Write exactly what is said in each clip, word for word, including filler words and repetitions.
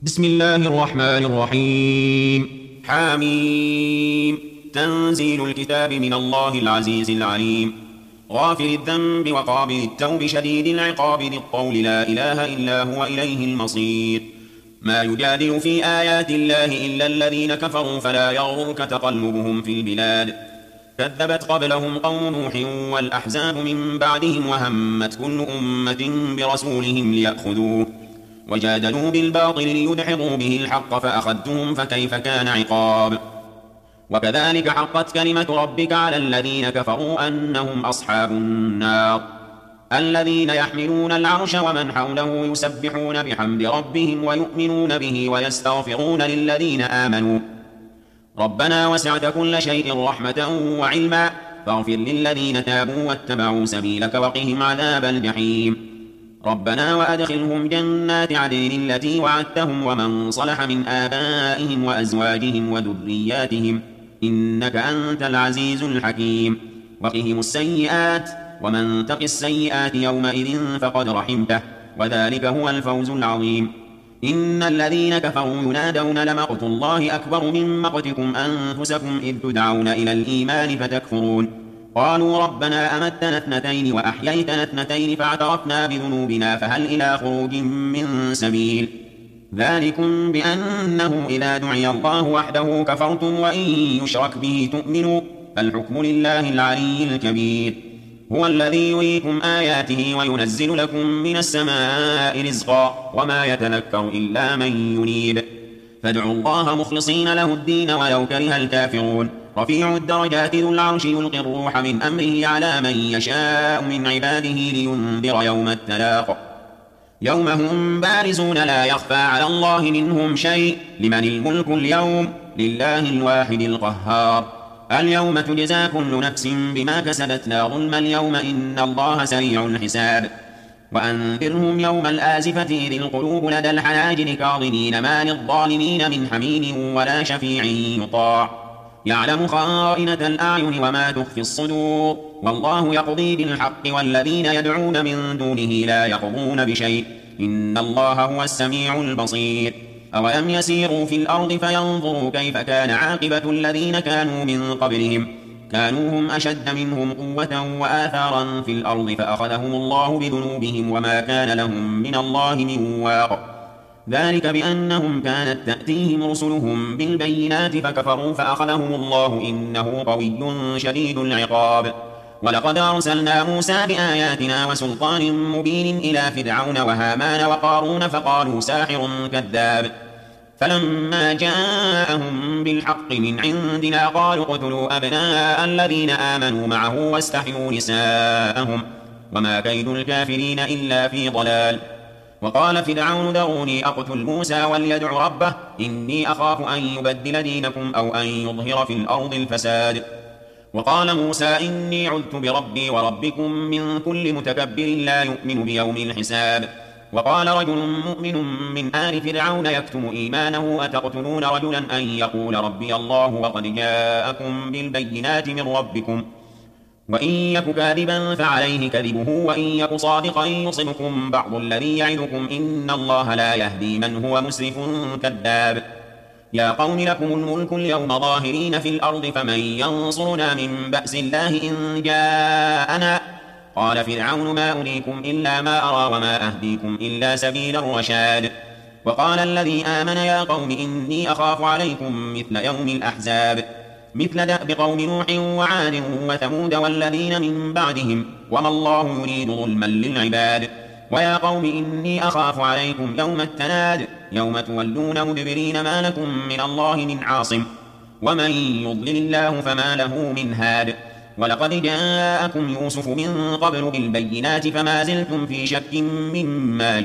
بسم الله الرحمن الرحيم. حاميم. تنزيل الكتاب من الله العزيز العليم، غافر الذنب وقابل التوب شديد العقاب ذي الطول لا إله إلا هو إليه المصير. ما يجادل في آيات الله إلا الذين كفروا فلا يغرك تقلبهم في البلاد. كذبت قبلهم قوم نوح والأحزاب من بعدهم وهمت كل أمة برسولهم ليأخذوه وجادلوا بالباطل ليدحضوا به الحق فأخذتهم فكيف كان عقاب. وكذلك حقت كلمة ربك على الذين كفروا أنهم أصحاب النار. الذين يحملون العرش ومن حوله يسبحون بحمد ربهم ويؤمنون به ويستغفرون للذين آمنوا ربنا وسعت كل شيء رحمة وعلما فاغفر للذين تابوا واتبعوا سبيلك وقهم عذاب الجحيم. ربنا وأدخلهم جنات عدن التي وعدتهم ومن صلح من آبائهم وأزواجهم وذرياتهم إنك أنت العزيز الحكيم. وقهم السيئات ومن تق السيئات يومئذ فقد رحمته وذلك هو الفوز العظيم. إن الذين كفروا ينادون لمقت الله أكبر من مقتكم أنفسكم إذ تدعون إلى الإيمان فتكفرون قالوا ربنا أمتنا اثنتين وأحييتنا اثنتين فاعترفنا بذنوبنا فهل إلى خروج من سبيل. ذلكم بأنه إذا دعي الله وحده كفرتم وإن يشرك به تؤمنوا فالحكم لله العلي الكبير. هو الذي يريكم آياته وينزل لكم من السماء رزقا وما يتذكر إلا من ينيب فادعوا الله مخلصين له الدين ولو كره الكافرون. رفيع الدرجات ذو العرش يلقي الروح من أمره على من يشاء من عباده لينذر يوم التلاق يوم هم بارزون لا يخفى على الله منهم شيء. لمن الملك اليوم لله الواحد القهار. اليوم تجزى كل نفس بما كسبت لا ظلم اليوم إن الله سريع الحساب. وأنذرهم يوم الآزفة إذ القلوب لدى الحناجر كاظمين ما للظالمين من حميم ولا شفيع يطاع يعلم خائنة الأعين وما تخفي الصدور والله يقضي بالحق والذين يدعون من دونه لا يقضون بشيء إن الله هو السميع البصير. أولم يسيروا في الأرض فينظروا كيف كان عاقبة الذين كانوا من قبلهم كانوا هم أشد منهم قوة وآثارا في الأرض فأخذهم الله بذنوبهم وما كان لهم من الله من واق. ذلك بأنهم كانت تأتيهم رسلهم بالبينات فكفروا فأخذهم الله إنه قوي شديد العقاب. ولقد أرسلنا موسى بآياتنا وسلطان مبين إلى فرعون وهامان وقارون فقالوا ساحر كذاب فلما جاءهم بالحق من عندنا قالوا اقتلوا أبناء الذين آمنوا معه واستحيوا نساءهم وما كيد الكافرين إلا في ضلال. وقال فرعون ذروني أقتل موسى وليدع ربه إني أخاف أن يبدل دينكم أو أن يظهر في الأرض الفساد. وقال موسى إني عذت بربي وربكم من كل متكبر لا يؤمن بيوم الحساب. وقال رجل مؤمن من آل فرعون يكتم إيمانه أتقتلون رجلا أن يقول ربي الله وقد جاءكم بالبينات من ربكم وإن يك كاذبا فعليه كذبه وإن يك صادقا يصبكم بعض الذي يعدكم إن الله لا يهدي من هو مسرف كذاب. يا قوم لكم الملك اليوم ظاهرين في الأرض فمن ينصرنا من بأس الله إن جاءنا قال فرعون ما أريكم إلا ما أرى وما أهديكم إلا سبيل الرشاد. وقال الذي آمن يا قوم إني أخاف عليكم مثل يوم الأحزاب مثل دأب قوم نوح وعاد وثمود والذين من بعدهم وما الله يريد ظلما للعباد. ويا قوم إني أخاف عليكم يوم التناد يوم تولون مدبرين ما لكم من الله من عاصم ومن يضلل الله فما له من هاد. ولقد جاءكم يوسف من قبل بالبينات فما زلتم في شك مما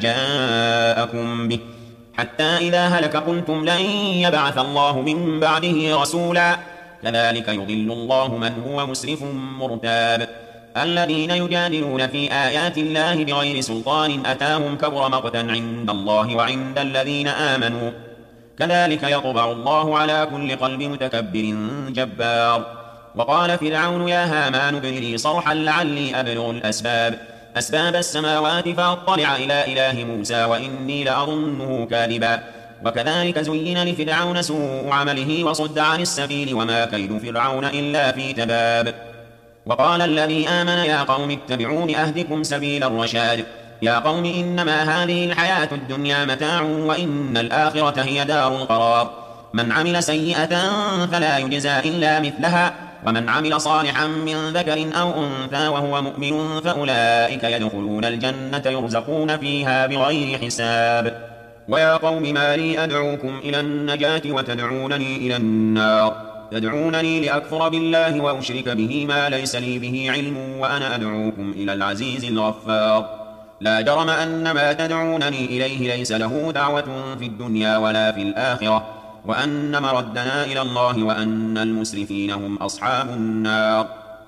جاءكم به حتى إذا هلك قلتم لن يبعث الله من بعده رسولا كذلك يضل الله من هو مسرف مرتاب. الذين يجادلون في آيات الله بغير سلطان أتاهم كبر مقتا عند الله وعند الذين آمنوا كذلك يطبع الله على كل قلب متكبر جبار. وقال فرعون يا هامان ابن لي صرحا لعلي أبلغ الأسباب أسباب السماوات فأطلع إلى إله موسى وإني لأظنه كاذبا وكذلك زين لفرعون سوء عمله وصد عن السبيل وما كيد فرعون إلا في تباب. وقال الذي آمن يا قوم اتبعون أهدكم سبيل الرشاد. يا قوم إنما هذه الحياة الدنيا متاع وإن الآخرة هي دار القرار. من عمل سيئة فلا يجزى إلا مثلها ومن عمل صالحا من ذكر أو أنثى وهو مؤمن فأولئك يدخلون الجنة يرزقون فيها بغير حساب. ويا قوم ما لي أدعوكم إلى النجاة وتدعونني إلى النار. تدعونني لأكفر بالله وأشرك به ما ليس لي به علم وأنا أدعوكم إلى العزيز الغفار. لا جرم أن ما تدعونني إليه ليس له دعوة في الدنيا ولا في الآخرة وأن مردنا إلى الله وأن المسرفين هم أصحاب النار.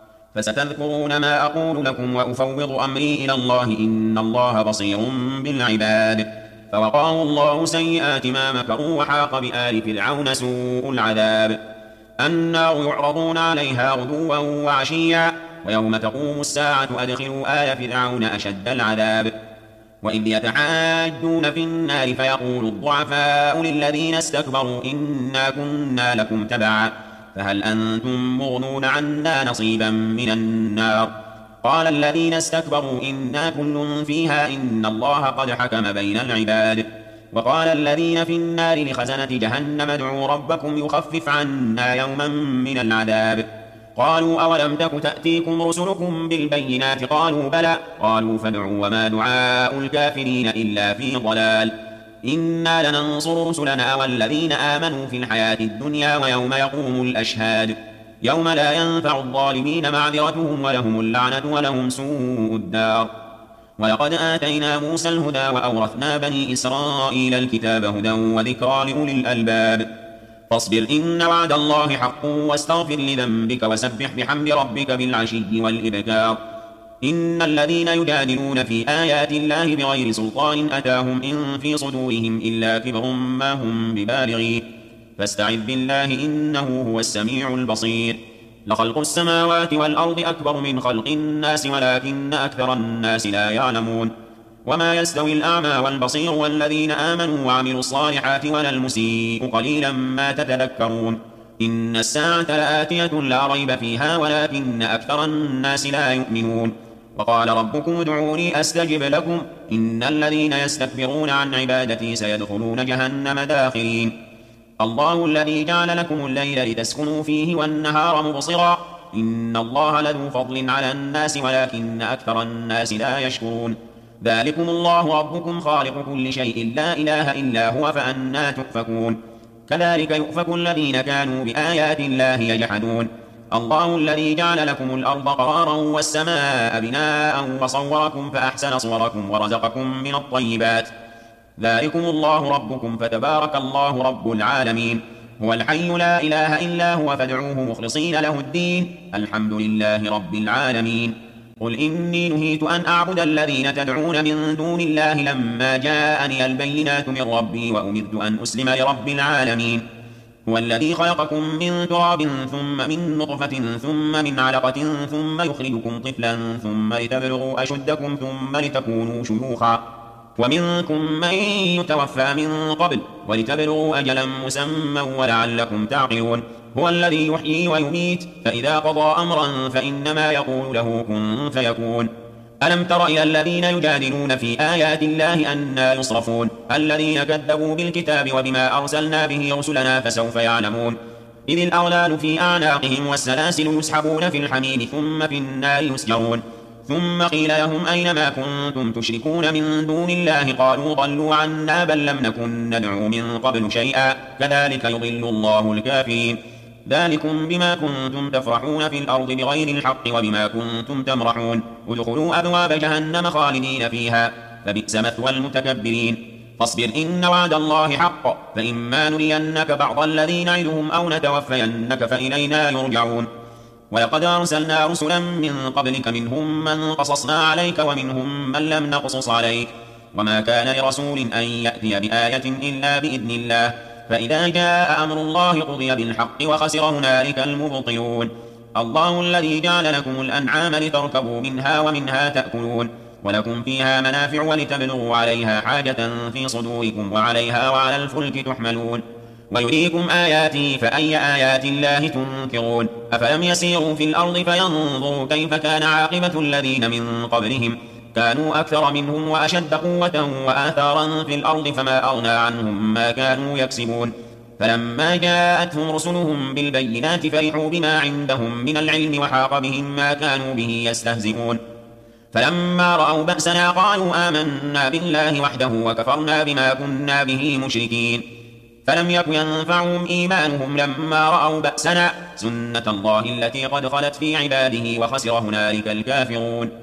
فستذكرون ما أقول لكم وأفوض أمري إلى الله إن الله بصير بالعباد. فوقاه الله سيئات ما مكروا وحاق بآل فرعون سوء العذاب. النار يعرضون عليها غدوا وعشيا ويوم تقوم الساعة أدخلوا آل فرعون أشد العذاب. وإذ يتحاجون في النار فيقول الضعفاء للذين استكبروا إنا كنا لكم تبعا فهل أنتم مغنون عنا نصيبا من النار. قال الذين استكبروا إنا كل فيها إن الله قد حكم بين العباد. وقال الذين في النار لخزنة جهنم ادعوا ربكم يخفف عنا يوما من العذاب. قالوا أولم تك تأتيكم رسلكم بالبينات قالوا بلى قالوا فادعوا وما دعاء الكافرين إلا في ضلال. إنا لننصر رسلنا والذين آمنوا في الحياة الدنيا ويوم يقوم الأشهاد. يوم لا ينفع الظالمين معذرتهم ولهم اللعنة ولهم سوء الدار. ولقد آتينا موسى الهدى وأورثنا بني إسرائيل الكتاب هدى وذكرى لأولي الألباب. فاصبر إن وعد الله حق واستغفر لذنبك وسبح بحمد ربك بالعشي والإبكار. إن الذين يجادلون في آيات الله بغير سلطان أتاهم إن في صدورهم إلا كبر ما هم ببالغيه فاستعذ بالله إنه هو السميع البصير. لخلق السماوات والأرض أكبر من خلق الناس ولكن أكثر الناس لا يعلمون. وما يستوي الأعمى والبصير والذين آمنوا وعملوا الصالحات ولا المسيء قليلا ما تتذكرون. إن الساعة لآتية لا ريب فيها ولكن أكثر الناس لا يؤمنون. وقال ربكم ادعوني أستجب لكم إن الذين يستكبرون عن عبادتي سيدخلون جهنم داخرين. الله الذي جعل لكم الليل لتسكنوا فيه والنهار مبصرا إن الله لذو فضل على الناس ولكن أكثر الناس لا يشكرون. ذلكم الله ربكم خالق كل شيء لا إله إلا هو فأنا تؤفكون. كذلك يؤفك الذين كانوا بآيات الله يجحدون. الله الذي جعل لكم الأرض قرارا والسماء بناء وصوركم فأحسن صوركم ورزقكم من الطيبات. ذلكم الله ربكم فتبارك الله رب العالمين. هو الحي لا إله إلا هو فادعوه مخلصين له الدين الحمد لله رب العالمين. قل إني نهيت أن أعبد الذين تدعون من دون الله لما جاءني البينات من ربي وأمرت أن أسلم لرب العالمين. هو الذي خلقكم من تراب ثم من نطفة ثم من علقة ثم يخرجكم طفلا ثم لتبلغوا أشدكم ثم لتكونوا شيوخا ومنكم من يتوفى من قبل ولتبلغوا أجلا مسمى ولعلكم تعقلون. هو الذي يحيي ويميت فإذا قضى أمرا فإنما يقول له كن فيكون. ألم تر إلى الذين يجادلون في آيات الله أنى يصرفون الذين كذبوا بالكتاب وبما أرسلنا به رسلنا فسوف يعلمون. إذ الأغلال في أعناقهم والسلاسل يسحبون في الحميم ثم في النار يسجرون. ثم قيل لهم أين ما كنتم تشركون من دون الله قالوا ضلوا عنا بل لم نكن ندعو من قبل شيئا كذلك يضل الله الكافرين. ذلكم بما كنتم تفرحون في الأرض بغير الحق وبما كنتم تمرحون. ادخلوا أبواب جهنم خالدين فيها فبئس مثوى المتكبرين. فاصبر إن وعد الله حق فإما نرينك بعض الذي نعدهم أو نتوفينك فإلينا يرجعون. ولقد أرسلنا رسلا من قبلك منهم من قصصنا عليك ومنهم من لم نقصص عليك وما كان لرسول أن يأتي بآية إلا بإذن الله فإذا جاء أمر الله قضي بالحق وخسر هنالك المبطلون. الله الذي جعل لكم الأنعام لتركبوا منها ومنها تأكلون ولكم فيها منافع ولتبلغوا عليها حاجة في صدوركم وعليها وعلى الفلك تحملون ويريكم آياته فأي آيات الله تنكرون أفلم يسيروا في الأرض فينظروا كيف كان عاقبة الذين من قبلهم كانوا أكثر منهم وأشد قوة وآثارا في الأرض فما أغنى عنهم ما كانوا يكسبون فلما جاءتهم رسلهم بالبينات فرحوا بما عندهم من العلم وحاق بهم ما كانوا به يستهزئون فلما رأوا بأسنا قالوا آمنا بالله وحده وكفرنا بما كنا به مشركين فلم يك ينفعهم إيمانهم لما رأوا بأسنا سنة الله التي قد خلت في عباده وخسر هنالك الكافرون